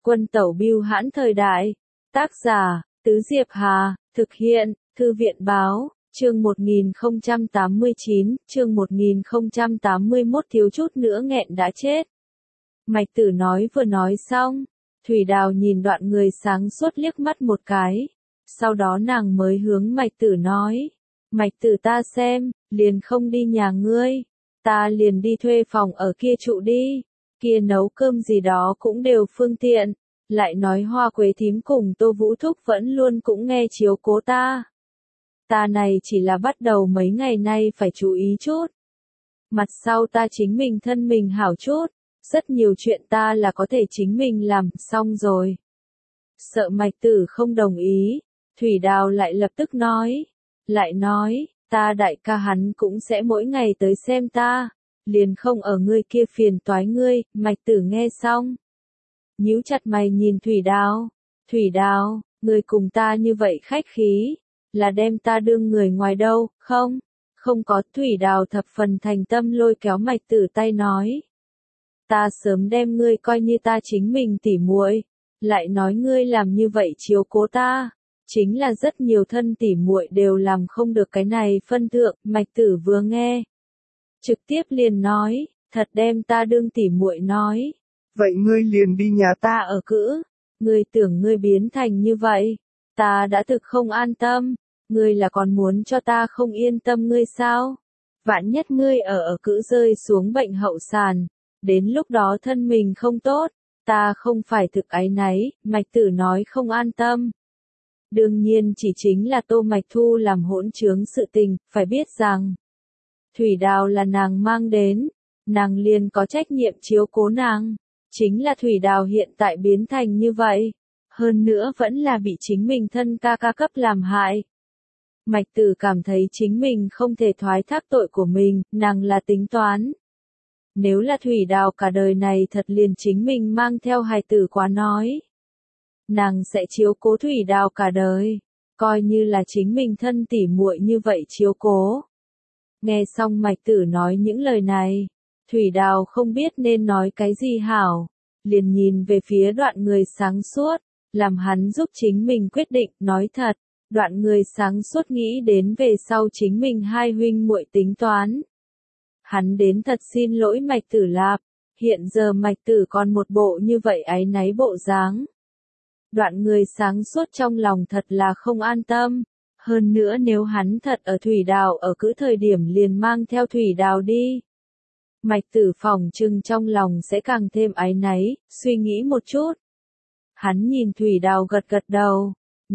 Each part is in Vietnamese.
Quân tẩu bưu hãn thời đại. Tác giả, Tứ Diệp Hà, thực hiện, Thư viện báo, chương 1089, chương 1081 thiếu chút nữa nghẹn đã chết. Mạch Tử nói vừa nói xong, Thủy Đào nhìn đoạn người sáng suốt liếc mắt một cái, sau đó nàng mới hướng Mạch Tử nói, Mạch Tử ta xem, liền không đi nhà ngươi, ta liền đi thuê phòng ở kia trụ đi, kia nấu cơm gì đó cũng đều phương tiện, lại nói Hoa Quế thím cùng Tô Vũ Thúc vẫn luôn cũng nghe chiếu cố ta. Ta này chỉ là bắt đầu mấy ngày nay phải chú ý chút. Mặt sau ta chính mình thân mình hảo chút, rất nhiều chuyện ta là có thể chính mình làm xong rồi. Sợ Mạch Tử không đồng ý, Thủy Đào lại lập tức nói, ta đại ca hắn cũng sẽ mỗi ngày tới xem ta, liền không ở ngươi kia phiền toái ngươi. Mạch Tử nghe xong, nhíu chặt mày nhìn Thủy Đào, ngươi cùng ta như vậy khách khí, là đem ta đương người ngoài đâu, không có. Thủy Đào thập phần thành tâm lôi kéo Mạch Tử tay nói, ta sớm đem ngươi coi như ta chính mình tỉ muội, lại nói ngươi làm như vậy chiếu cố ta, chính là rất nhiều thân tỉ muội đều làm không được cái này phân thượng. Mạch Tử vừa nghe, trực tiếp liền nói, thật đem ta đương tỉ muội nói, vậy ngươi liền đi nhà ta ở cữ, ngươi tưởng ngươi biến thành như vậy, ta đã thực không an tâm, ngươi là còn muốn cho ta không yên tâm ngươi sao? Vạn nhất ngươi ở cữ rơi xuống bệnh hậu sàn, đến lúc đó thân mình không tốt, ta không phải thực áy náy. Mạch Tử nói không an tâm. Đương nhiên chỉ chính là Tô Mạch Thu làm hỗn trướng sự tình, phải biết rằng Thủy Đào là nàng mang đến, nàng liền có trách nhiệm chiếu cố nàng, chính là Thủy Đào hiện tại biến thành như vậy, hơn nữa vẫn là bị chính mình thân ca cấp làm hại. Mạch Tử cảm thấy chính mình không thể thoái thác tội của mình, nàng là tính toán. Nếu là Thủy Đào cả đời này thật liền chính mình mang theo hài tử quá nói, nàng sẽ chiếu cố Thủy Đào cả đời, coi như là chính mình thân tỉ muội như vậy chiếu cố. Nghe xong Mạch Tử nói những lời này, Thủy Đào không biết nên nói cái gì hảo, liền nhìn về phía đoạn người sáng suốt, làm hắn giúp chính mình quyết định. Nói thật, đoạn người sáng suốt nghĩ đến về sau chính mình hai huynh muội tính toán. Hắn đến thật xin lỗi Mạch Tử lạp, hiện giờ Mạch Tử còn một bộ như vậy áy náy bộ dáng. Đoạn người sáng suốt trong lòng thật là không an tâm, hơn nữa nếu hắn thật ở Thủy Đào ở cữ thời điểm liền mang theo Thủy Đào đi, Mạch Tử phỏng chừng trong lòng sẽ càng thêm áy náy. Suy nghĩ một chút, hắn nhìn Thủy Đào gật gật đầu,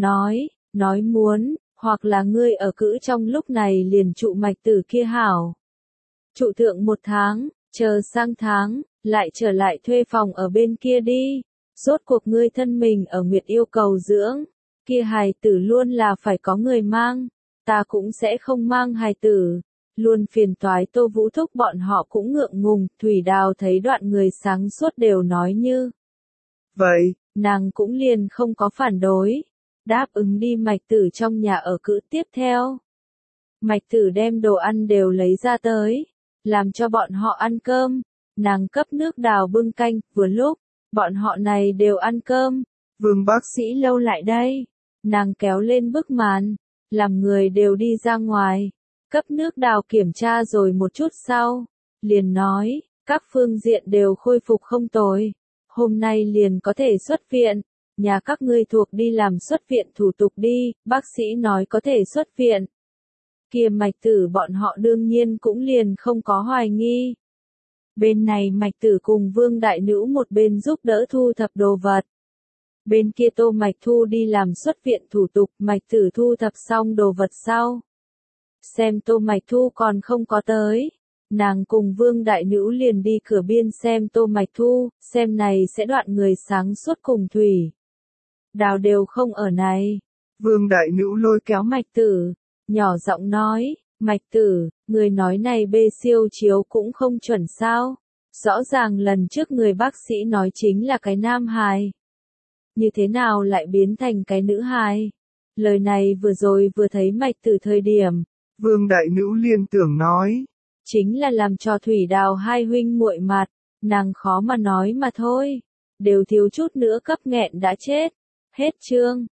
nói muốn, hoặc là ngươi ở cữ trong lúc này liền trụ Mạch Tử kia hảo. Trụ thượng 1 tháng, chờ sang tháng, lại trở lại thuê phòng ở bên kia đi. Rốt cuộc ngươi thân mình ở Nguyệt yêu cầu dưỡng, kia hài tử luôn là phải có người mang, ta cũng sẽ không mang hài tử, luôn phiền toái. Tô Vũ Thúc bọn họ cũng ngượng ngùng. Thủy Đào thấy đoạn người sáng suốt đều nói như vậy, nàng cũng liền không có phản đối, đáp ứng đi Mạch Tử trong nhà ở cữ. Tiếp theo, Mạch Tử đem đồ ăn đều lấy ra tới, làm cho bọn họ ăn cơm, nàng cấp nước đào bưng canh. Vừa lúc bọn họ này đều ăn cơm, Vương bác sĩ Lâu lại đây, nàng kéo lên bức màn, làm người đều đi ra ngoài, cấp nước đào kiểm tra rồi một chút sau, liền nói, các phương diện đều khôi phục không tồi, hôm nay liền có thể xuất viện, nhà các ngươi thuộc đi làm xuất viện thủ tục đi. Bác sĩ nói có thể xuất viện. Kia Mạch Tử bọn họ đương nhiên cũng liền không có hoài nghi. Bên này Mạch Tử cùng Vương Đại Nữ một bên giúp đỡ thu thập đồ vật. Bên kia Tô Mạch Thu đi làm xuất viện thủ tục. Mạch Tử thu thập xong đồ vật sau, xem Tô Mạch Thu còn không có tới, nàng cùng Vương Đại Nữ liền đi cửa biên xem Tô Mạch Thu, xem này sẽ đoạn người sáng suốt cùng Thủy Đào đều không ở này. Vương Đại Nữ lôi kéo Mạch Tử, nhỏ giọng nói, Mạch Tử, người nói này bê siêu chiếu cũng không chuẩn sao? Rõ ràng lần trước người bác sĩ nói chính là cái nam hài, như thế nào lại biến thành cái nữ hài? Lời này vừa rồi vừa thấy Mạch Tử thời điểm, Vương Đại Nữ liên tưởng nói, chính là làm cho Thủy Đào hai huynh muội mặt, nàng khó mà nói mà thôi. đều thiếu chút nữa cấp nghẹn đã chết. Hết chương.